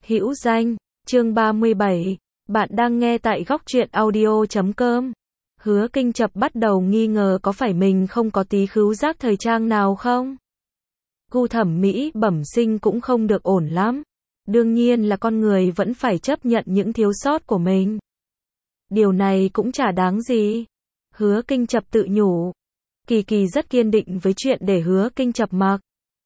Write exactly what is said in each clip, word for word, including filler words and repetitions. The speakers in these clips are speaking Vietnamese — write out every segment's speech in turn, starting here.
Hữu danh, chương ba mươi bảy, bạn đang nghe tại góc truyện audio chấm com. Hứa Kinh Chập bắt đầu nghi ngờ có phải mình không có tí khứu giác thời trang nào không? Gu thẩm mỹ bẩm sinh cũng không được ổn lắm. Đương nhiên là con người vẫn phải chấp nhận những thiếu sót của mình. Điều này cũng chả đáng gì. Hứa Kinh Chập tự nhủ. Kỳ Kỳ rất kiên định với chuyện để Hứa Kinh Chập mặc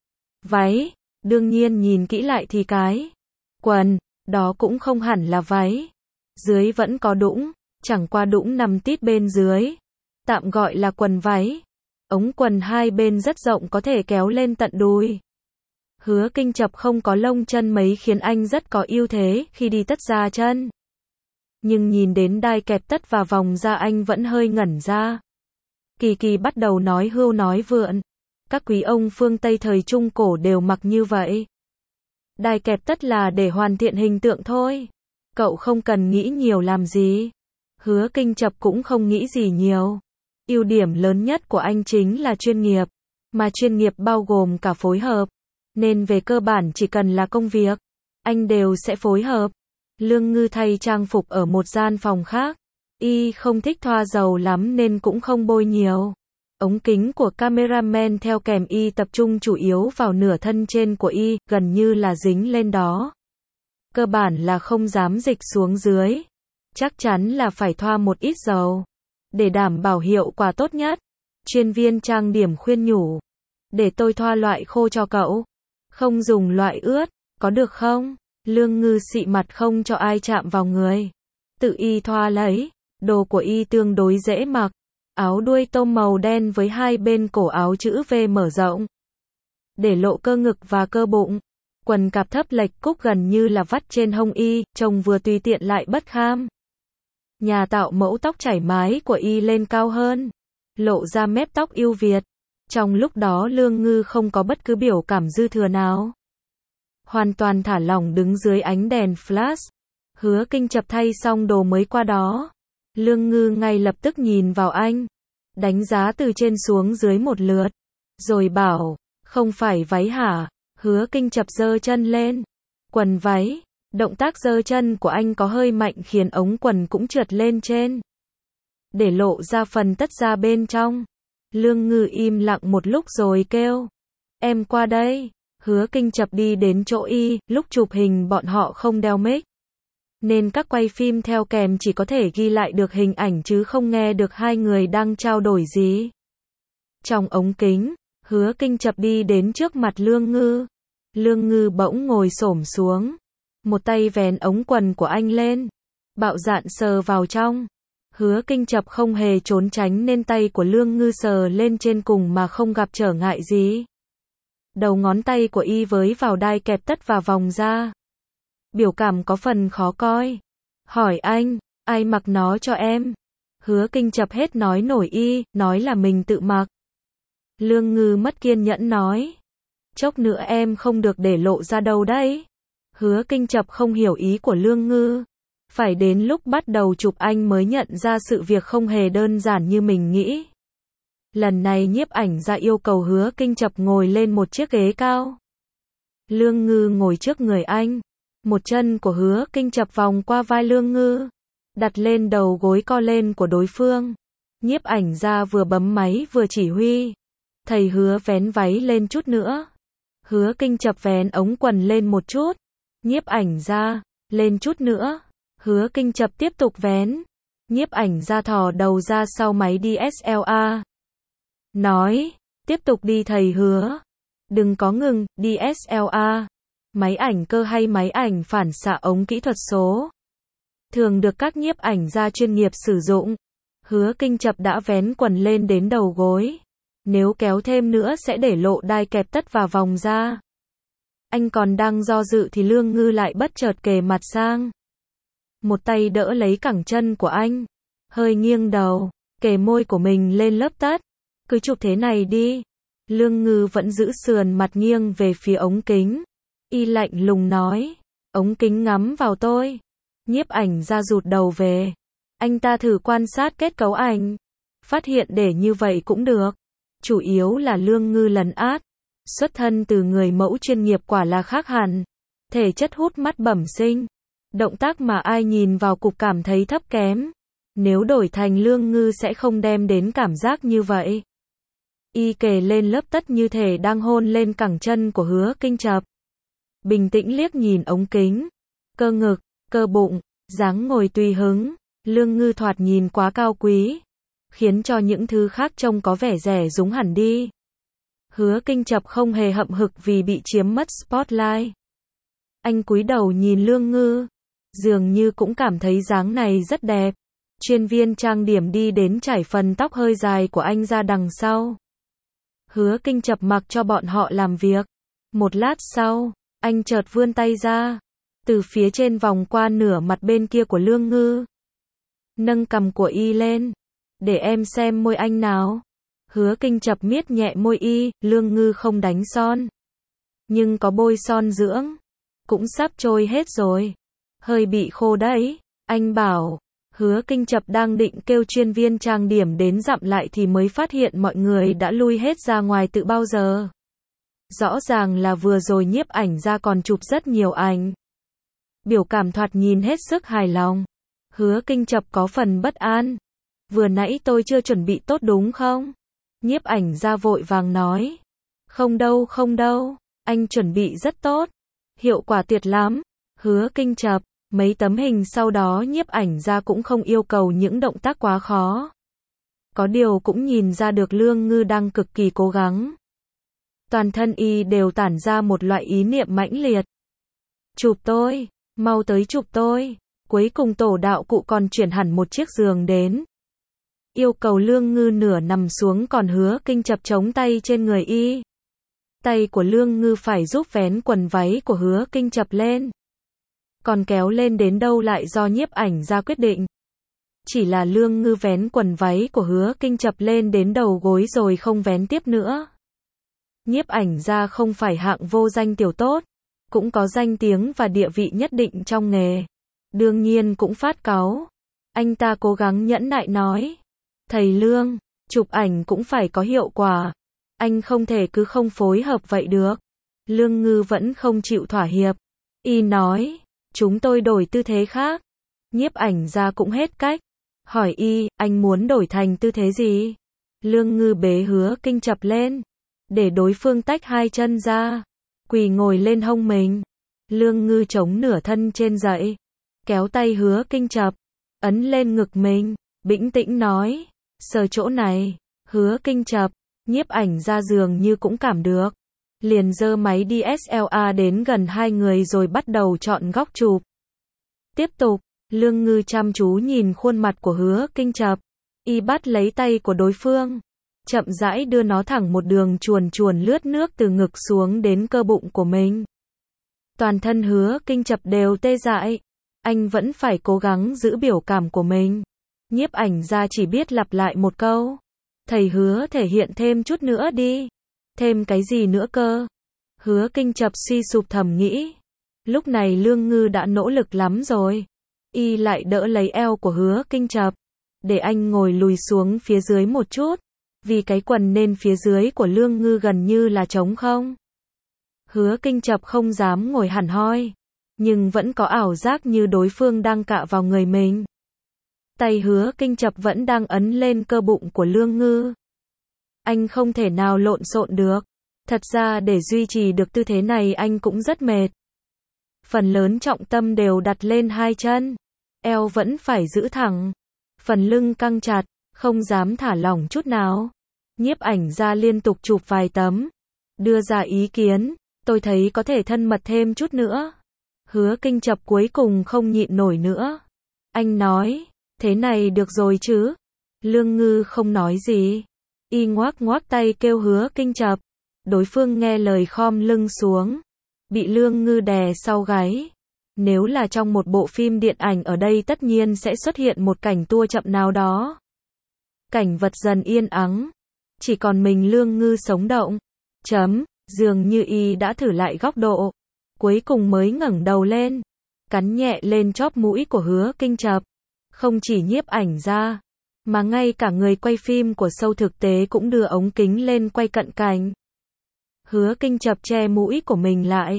váy. Đương nhiên nhìn kỹ lại thì cái quần đó cũng không hẳn là váy. Dưới vẫn có đũng, chẳng qua đũng nằm tít bên dưới. Tạm gọi là quần váy. Ống quần hai bên rất rộng có thể kéo lên tận đùi. Hứa Kinh Chập không có lông chân mấy khiến anh rất có ưu thế khi đi tất ra chân. Nhưng nhìn đến đai kẹp tất và vòng da anh vẫn hơi ngẩn ra. Kỳ Kỳ bắt đầu nói hưu nói vượn. Các quý ông phương Tây thời Trung Cổ đều mặc như vậy. Đai kẹp tất là để hoàn thiện hình tượng thôi. Cậu không cần nghĩ nhiều làm gì. Hứa Kinh Chập cũng không nghĩ gì nhiều. Ưu điểm lớn nhất của anh chính là chuyên nghiệp. Mà chuyên nghiệp bao gồm cả phối hợp. Nên về cơ bản chỉ cần là công việc, anh đều sẽ phối hợp. Lương Ngư thay trang phục ở một gian phòng khác. Y không thích thoa dầu lắm nên cũng không bôi nhiều. Ống kính của cameraman theo kèm Y tập trung chủ yếu vào nửa thân trên của Y, gần như là dính lên đó. Cơ bản là không dám dịch xuống dưới. Chắc chắn là phải thoa một ít dầu. Để đảm bảo hiệu quả tốt nhất. Chuyên viên trang điểm khuyên nhủ. Để tôi thoa loại khô cho cậu. Không dùng loại ướt, có được không? Lương Ngư xị mặt không cho ai chạm vào người. Tự Y thoa lấy. Đồ của Y tương đối dễ mặc. Áo đuôi tôm màu đen với hai bên cổ áo chữ V mở rộng. Để lộ cơ ngực và cơ bụng. Quần cạp thấp lệch cúc gần như là vắt trên hông Y, trông vừa tùy tiện lại bất kham. Nhà tạo mẫu tóc chảy mái của Y lên cao hơn. Lộ ra mép tóc ưu việt. Trong lúc đó Lương Ngư không có bất cứ biểu cảm dư thừa nào. Hoàn toàn thả lỏng đứng dưới ánh đèn flash. Hứa Kinh Chập thay xong đồ mới qua đó. Lương Ngư ngay lập tức nhìn vào anh. Đánh giá từ trên xuống dưới một lượt. Rồi bảo, không phải váy hả? Hứa Kinh Chập giơ chân lên. Quần váy. Động tác giơ chân của anh có hơi mạnh khiến ống quần cũng trượt lên trên. Để lộ ra phần tất da bên trong. Lương Ngư im lặng một lúc rồi kêu. Em qua đây. Hứa Kinh Chập đi đến chỗ Y, lúc chụp hình bọn họ không đeo mic. Nên các quay phim theo kèm chỉ có thể ghi lại được hình ảnh chứ không nghe được hai người đang trao đổi gì. Trong ống kính, Hứa Kinh Chập đi đến trước mặt Lương Ngư. Lương Ngư bỗng ngồi xổm xuống. Một tay vén ống quần của anh lên. Bạo dạn sờ vào trong. Hứa Kinh Chập không hề trốn tránh nên tay của Lương Ngư sờ lên trên cùng mà không gặp trở ngại gì. Đầu ngón tay của Y với vào đai kẹp tất và vòng da. Biểu cảm có phần khó coi. Hỏi anh, ai mặc nó cho em? Hứa Kinh Chập hết nói nổi Y, nói là mình tự mặc. Lương Ngư mất kiên nhẫn nói. Chốc nữa em không được để lộ ra đâu đấy. Hứa Kinh Chập không hiểu ý của Lương Ngư. Phải đến lúc bắt đầu chụp anh mới nhận ra sự việc không hề đơn giản như mình nghĩ. Lần này nhiếp ảnh ra yêu cầu Hứa Kinh Chập ngồi lên một chiếc ghế cao. Lương Ngư ngồi trước người anh. Một chân của Hứa Kinh Chập vòng qua vai Lương Ngư. Đặt lên đầu gối co lên của đối phương. Nhiếp ảnh ra vừa bấm máy vừa chỉ huy. Thầy Hứa vén váy lên chút nữa. Hứa Kinh Chập vén ống quần lên một chút. Nhiếp ảnh ra, lên chút nữa. Hứa Kinh Chập tiếp tục vén. Nhiếp ảnh ra thò đầu ra sau máy đê ét lờ rờ. Nói, tiếp tục đi thầy Hứa. Đừng có ngừng, đê ét lờ rờ. Máy ảnh cơ hay máy ảnh phản xạ ống kỹ thuật số. Thường được các nhiếp ảnh gia chuyên nghiệp sử dụng. Hứa Kinh Chập đã vén quần lên đến đầu gối. Nếu kéo thêm nữa sẽ để lộ đai kẹp tất và vòng da. Anh còn đang do dự thì Lương Ngư lại bất chợt kề mặt sang. Một tay đỡ lấy cẳng chân của anh. Hơi nghiêng đầu, kề môi của mình lên lớp tất. Cứ chụp thế này đi. Lương Ngư vẫn giữ sườn mặt nghiêng về phía ống kính. Y lạnh lùng nói. Ống kính ngắm vào tôi. Nhiếp ảnh ra rụt đầu về. Anh ta thử quan sát kết cấu ảnh. Phát hiện để như vậy cũng được. Chủ yếu là Lương Ngư lấn át. Xuất thân từ người mẫu chuyên nghiệp quả là khác hẳn. thể chất hút mắt bẩm sinh. Động tác mà ai nhìn vào cục cảm thấy thấp kém. Nếu đổi thành Lương Ngư sẽ không đem đến cảm giác như vậy. Y kề lên lớp tất như thể đang hôn lên cẳng chân của Hứa Kinh Chập. Bình tĩnh liếc nhìn ống kính. Cơ ngực, cơ bụng, dáng ngồi tùy hứng. Lương Ngư thoạt nhìn quá cao quý. Khiến cho những thứ khác trông có vẻ rẻ rúng hẳn đi. Hứa Kinh Chập không hề hậm hực vì bị chiếm mất spotlight. Anh cúi đầu nhìn Lương Ngư. Dường như cũng cảm thấy dáng này rất đẹp. Chuyên viên trang điểm đi đến chải phần tóc hơi dài của anh ra đằng sau. Hứa Kinh Chập mặc cho bọn họ làm việc. Một lát sau, anh chợt vươn tay ra. Từ phía trên vòng qua nửa mặt bên kia của Lương Ngư. Nâng cằm của y lên. Để em xem môi anh nào. Hứa Kinh Chập miết nhẹ môi y. Lương Ngư không đánh son. Nhưng có bôi son dưỡng. Cũng sắp trôi hết rồi. Hơi bị khô đấy. Anh bảo. Hứa Kinh Chập đang định kêu chuyên viên trang điểm đến dặm lại thì mới phát hiện mọi người đã lui hết ra ngoài từ bao giờ. Rõ ràng là vừa rồi nhiếp ảnh ra còn chụp rất nhiều ảnh. Biểu cảm thoạt nhìn hết sức hài lòng. Hứa Kinh Chập có phần bất an. Vừa nãy tôi chưa chuẩn bị tốt đúng không? Nhiếp ảnh ra vội vàng nói. Không đâu không đâu, anh chuẩn bị rất tốt. Hiệu quả tuyệt lắm. Hứa Kinh Chập. Mấy tấm hình sau đó nhiếp ảnh ra cũng không yêu cầu những động tác quá khó. Có điều cũng nhìn ra được Lương Ngư đang cực kỳ cố gắng. Toàn thân y đều tản ra một loại ý niệm mãnh liệt. Chụp tôi, mau tới chụp tôi. Cuối cùng tổ đạo cụ còn chuyển hẳn một chiếc giường đến. Yêu cầu Lương Ngư nửa nằm xuống còn Hứa Kinh Chập chống tay trên người y. Tay của Lương Ngư phải giúp vén quần váy của Hứa Kinh Chập lên. Còn kéo lên đến đâu lại do nhiếp ảnh ra quyết định. Chỉ là Lương Ngư vén quần váy của Hứa Kinh Chập lên đến đầu gối rồi không vén tiếp nữa. Nhiếp ảnh ra không phải hạng vô danh tiểu tốt, cũng có danh tiếng và địa vị nhất định trong nghề. Đương nhiên cũng phát cáu. Anh ta cố gắng nhẫn nại nói. Thầy Lương, chụp ảnh cũng phải có hiệu quả. Anh không thể cứ không phối hợp vậy được. Lương Ngư vẫn không chịu thỏa hiệp. Y nói. Chúng tôi đổi tư thế khác. Nhiếp ảnh ra cũng hết cách. Hỏi y, anh muốn đổi thành tư thế gì? Lương Ngư bế Hứa Kinh Chập lên. Để đối phương tách hai chân ra. Quỳ ngồi lên hông mình. Lương Ngư chống nửa thân trên dậy. Kéo tay Hứa Kinh Chập. Ấn lên ngực mình. Bĩnh tĩnh nói. Sờ chỗ này. Hứa Kinh Chập. Nhiếp ảnh ra dường như cũng cảm được. Liền giơ máy đê ét lờ rờ đến gần hai người rồi bắt đầu chọn góc chụp. Tiếp tục, Lương Ngư chăm chú nhìn khuôn mặt của Hứa Kinh Chập. Y bắt lấy tay của đối phương. Chậm rãi đưa nó thẳng một đường chuồn chuồn lướt nước từ ngực xuống đến cơ bụng của mình. Toàn thân Hứa Kinh Chập đều tê dại. Anh vẫn phải cố gắng giữ biểu cảm của mình. Nhiếp ảnh ra chỉ biết lặp lại một câu. Thầy Hứa thể hiện thêm chút nữa đi. Thêm cái gì nữa cơ? Hứa Kinh Chập suy sụp thầm nghĩ. Lúc này Lương Ngư đã nỗ lực lắm rồi. Y lại đỡ lấy eo của Hứa Kinh Chập. Để anh ngồi lùi xuống phía dưới một chút. Vì cái quần nên phía dưới của Lương Ngư gần như là trống không. Hứa Kinh Chập không dám ngồi hẳn hoi. Nhưng vẫn có ảo giác như đối phương đang cạ vào người mình. Tay Hứa Kinh Chập vẫn đang ấn lên cơ bụng của Lương Ngư. Anh không thể nào lộn xộn được. Thật ra để duy trì được tư thế này anh cũng rất mệt. Phần lớn trọng tâm đều đặt lên hai chân. Eo vẫn phải giữ thẳng. Phần lưng căng chặt, không dám thả lỏng chút nào. Nhiếp ảnh ra liên tục chụp vài tấm. Đưa ra ý kiến, tôi thấy có thể thân mật thêm chút nữa. Hứa Kinh Chập cuối cùng không nhịn nổi nữa. Anh nói, thế này được rồi chứ? Lương Ngư không nói gì. Y ngoác ngoác tay kêu Hứa Kinh Chập. Đối phương nghe lời khom lưng xuống. Bị Lương Ngư đè sau gáy. Nếu là trong một bộ phim điện ảnh ở đây tất nhiên sẽ xuất hiện một cảnh tua chậm nào đó. Cảnh vật dần yên ắng. Chỉ còn mình Lương Ngư sống động. Chấm, dường như y đã thử lại góc độ. Cuối cùng mới ngẩng đầu lên. Cắn nhẹ lên chóp mũi của Hứa Kinh Chập. Không chỉ nhiếp ảnh ra. Mà ngay cả người quay phim của show thực tế cũng đưa ống kính lên quay cận cảnh. Hứa Kinh Chập che mũi của mình lại.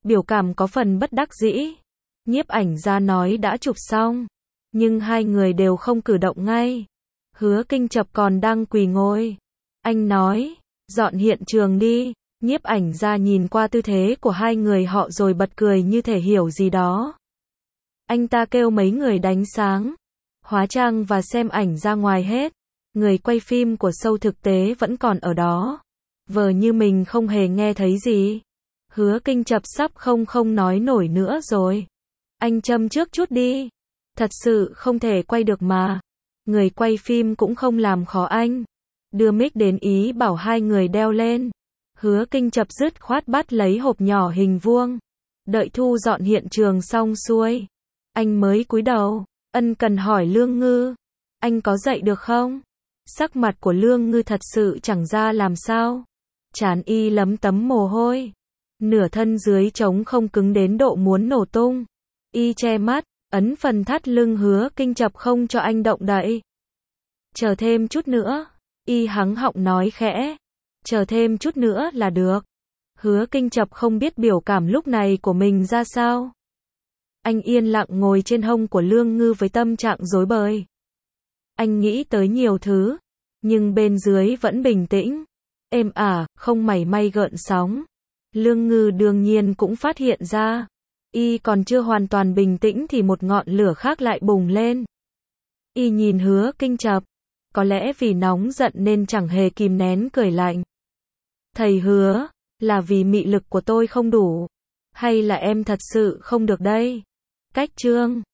biểu cảm có phần bất đắc dĩ. Nhiếp ảnh gia nói đã chụp xong, nhưng hai người đều không cử động ngay. Hứa Kinh Chập còn đang quỳ ngồi. Anh nói, dọn hiện trường đi. Nhiếp ảnh gia nhìn qua tư thế của hai người họ rồi bật cười như thể hiểu gì đó. Anh ta kêu mấy người đánh sáng, hóa trang và xem ảnh ra ngoài hết. Người quay phim của show thực tế vẫn còn ở đó, vờ như mình không hề nghe thấy gì. Hứa Kinh Chập sắp không không nói nổi nữa rồi. Anh châm trước chút đi. Thật sự không thể quay được mà. Người quay phim cũng không làm khó anh. Đưa mic đến ý bảo hai người đeo lên. Hứa Kinh Chập dứt khoát bắt lấy hộp nhỏ hình vuông. Đợi thu dọn hiện trường xong xuôi, anh mới cúi đầu, ân cần hỏi Lương Ngư. Anh có dậy được không? Sắc mặt của Lương Ngư thật sự chẳng ra làm sao. Trán y lấm tấm mồ hôi. Nửa thân dưới trống không cứng đến độ muốn nổ tung. Y che mắt, ấn phần thắt lưng Hứa Kinh Chập không cho anh động đậy. Chờ thêm chút nữa. Y hắng họng nói khẽ. Chờ thêm chút nữa là được. Hứa Kinh Chập không biết biểu cảm lúc này của mình ra sao. Anh yên lặng ngồi trên hông của Lương Ngư với tâm trạng rối bời. Anh nghĩ tới nhiều thứ, nhưng bên dưới vẫn bình tĩnh, êm ả, không mảy may gợn sóng. Lương Ngư đương nhiên cũng phát hiện ra, y còn chưa hoàn toàn bình tĩnh thì một ngọn lửa khác lại bùng lên. Y nhìn Hứa Kinh Chập, có lẽ vì nóng giận nên chẳng hề kìm nén cười lạnh. Thầy Hứa, là vì mị lực của tôi không đủ, hay là em thật sự không được đây? Cách chương